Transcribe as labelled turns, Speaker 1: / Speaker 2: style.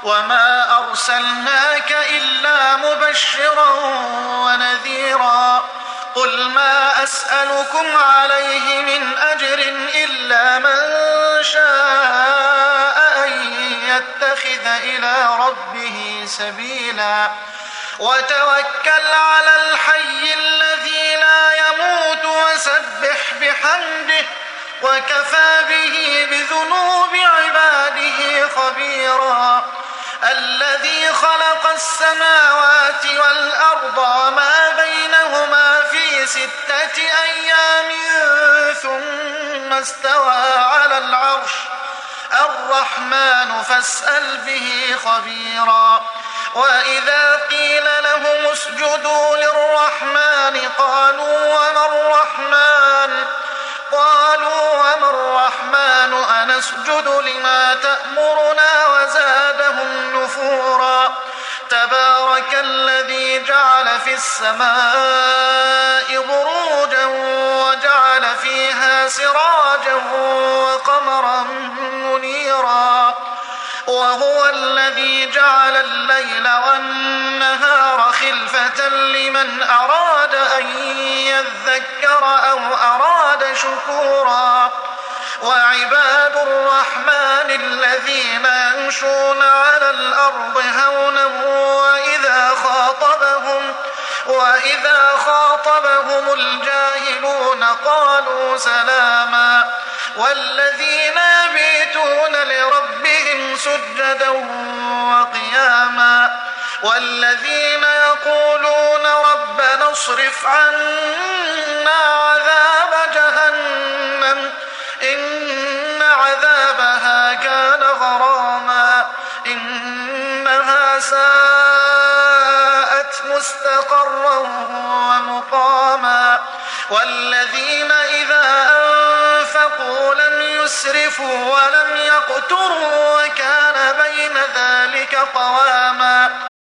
Speaker 1: وما أرسلناك إلا مبشرا ونذيرا قل ما أسألكم عليه من أجر إلا من شاء أن يتخذ إلى ربه سبيلا وتوكل على الحي الذي لا يموت وسبح بحمده وكفى به بذنوب عباده خبيرا الذي خلق السماوات والأرض وما بينهما في 6 أيام ثم استوى على العرش الرحمن فاسأل به خبيرا وإذا قيل لهم اسجدوا للرحمن قالوا وما الرحمن أنسجد لما تأمرنا وزادهم نفورا تبارك الذي جعل في السماء بروجا وجعل فيها سراجا وقمرا منيرا وهو الذي جعل الليل والنهار خلفة لمن أراد أن يذكر أو أراد شكورا وعباد الرحمن الذين يمشون على الأرض هونا وإذا خاطبهم الجاهلون قالوا سلاما والذين يبيتون لربهم سجدا وقياما والذين يقولون ربنا اصرف عنا عذاب جهنم إن عذابها كان غراما إنها ساءت مستقرا ومقاما والذين إذا أنفقوا لم يسرفوا ولم يقتروا وكان بين ذلك قواما